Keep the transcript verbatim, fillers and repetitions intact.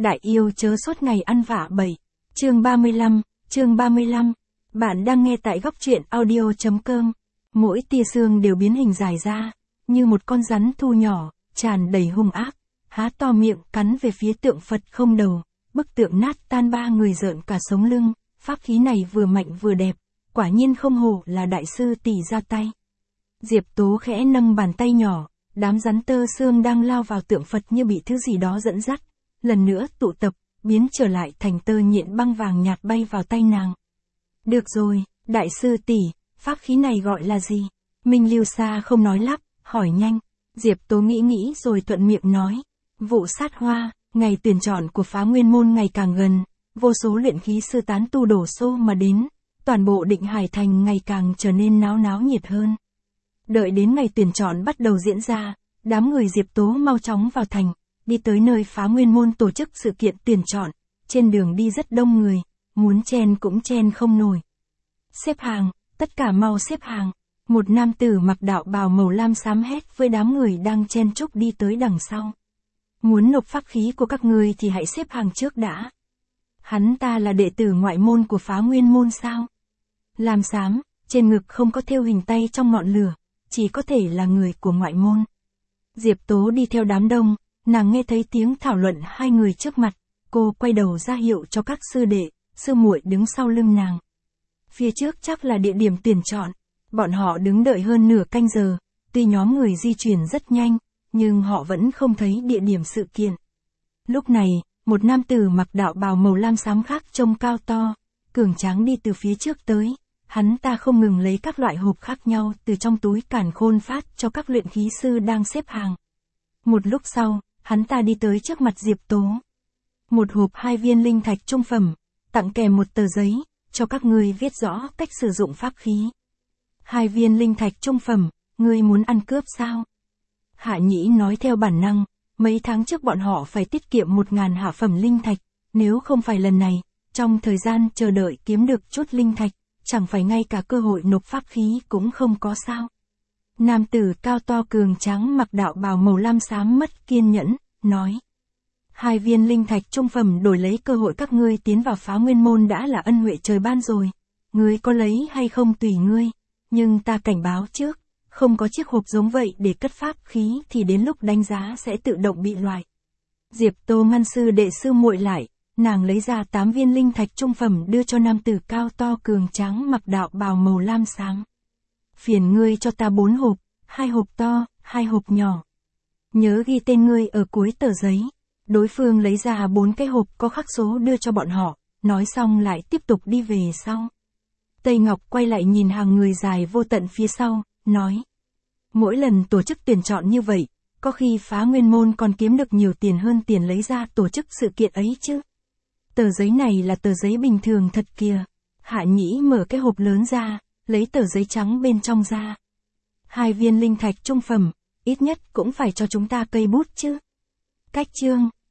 Đại yêu chớ suốt ngày ăn vạ bậy. Chương ba mươi lăm, chương ba mươi lăm. Bạn đang nghe tại góc truyện audio.com. Mỗi tia xương đều biến hình dài ra, như một con rắn thu nhỏ, tràn đầy hung ác, há to miệng cắn về phía tượng Phật không đầu, bức tượng nát tan ba người rợn cả sống lưng, pháp khí này vừa mạnh vừa đẹp, quả nhiên không hổ là đại sư tỷ ra tay. Diệp Tố khẽ nâng bàn tay nhỏ, đám rắn tơ xương đang lao vào tượng Phật như bị thứ gì đó dẫn dắt, lần nữa tụ tập, biến trở lại thành tơ nhện băng vàng nhạt bay vào tay nàng. Được rồi, đại sư tỷ, pháp khí này gọi là gì? Minh Lưu Sa không nói lắp, hỏi nhanh. Diệp Tố nghĩ nghĩ rồi thuận miệng nói. Vụ sát hoa, ngày tuyển chọn của Phá Nguyên Môn ngày càng gần, vô số luyện khí sư tán tu đổ xô mà đến, toàn bộ Định Hải Thành ngày càng trở nên náo náo nhiệt hơn. Đợi đến ngày tuyển chọn bắt đầu diễn ra, đám người Diệp Tố mau chóng vào thành, đi tới nơi Phá Nguyên Môn tổ chức sự kiện tuyển chọn, trên đường đi rất đông người, muốn chen cũng chen không nổi. Xếp hàng, tất cả mau xếp hàng. Một nam tử mặc đạo bào màu lam xám hét với đám người đang chen chúc đi tới đằng sau. Muốn nộp pháp khí của các người thì hãy xếp hàng trước đã. Hắn ta là đệ tử ngoại môn của Phá Nguyên Môn sao? Lam xám, trên ngực không có thêu hình tay trong ngọn lửa, chỉ có thể là người của ngoại môn. Diệp Tố đi theo đám đông, nàng nghe thấy tiếng thảo luận hai người trước mặt, cô quay đầu ra hiệu cho các sư đệ, sư muội đứng sau lưng nàng. Phía trước chắc là địa điểm tuyển chọn. Bọn họ đứng đợi hơn nửa canh giờ, tuy nhóm người di chuyển rất nhanh, nhưng họ vẫn không thấy địa điểm sự kiện. Lúc này, một nam tử mặc đạo bào màu lam xám khác trông cao to, cường tráng đi từ phía trước tới, hắn ta không ngừng lấy các loại hộp khác nhau từ trong túi càn khôn phát cho các luyện khí sư đang xếp hàng. Một lúc sau, hắn ta đi tới trước mặt Diệp Tố. Một hộp hai viên linh thạch trung phẩm, tặng kèm một tờ giấy, cho các ngươi viết rõ cách sử dụng pháp khí. Hai viên linh thạch trung phẩm, ngươi muốn ăn cướp sao? Hạ Nhĩ nói theo bản năng, mấy tháng trước bọn họ phải tiết kiệm một ngàn hạ phẩm linh thạch, nếu không phải lần này, trong thời gian chờ đợi kiếm được chút linh thạch, chẳng phải ngay cả cơ hội nộp pháp khí cũng không có sao. Nam tử cao to cường tráng mặc đạo bào màu lam xám mất kiên nhẫn, nói. Hai viên linh thạch trung phẩm đổi lấy cơ hội các ngươi tiến vào Phá Nguyên Môn đã là ân huệ trời ban rồi. Ngươi có lấy hay không tùy ngươi. Nhưng ta cảnh báo trước, không có chiếc hộp giống vậy để cất pháp khí thì đến lúc đánh giá sẽ tự động bị loại. Diệp Tô ngăn sư đệ sư muội lại, nàng lấy ra tám viên linh thạch trung phẩm đưa cho nam tử cao to cường tráng mặc đạo bào màu lam xám. Phiền ngươi cho ta bốn hộp, hai hộp to, hai hộp nhỏ. Nhớ ghi tên ngươi ở cuối tờ giấy. Đối phương lấy ra bốn cái hộp có khắc số đưa cho bọn họ, nói xong lại tiếp tục đi về sau. Tây Ngọc quay lại nhìn hàng người dài vô tận phía sau, nói. Mỗi lần tổ chức tuyển chọn như vậy, có khi Phá Nguyên Môn còn kiếm được nhiều tiền hơn tiền lấy ra tổ chức sự kiện ấy chứ. Tờ giấy này là tờ giấy bình thường thật kìa. Hạ Nhĩ mở cái hộp lớn ra, lấy tờ giấy trắng bên trong ra. Hai viên linh thạch trung phẩm, ít nhất cũng phải cho chúng ta cây bút chứ. Cách chương.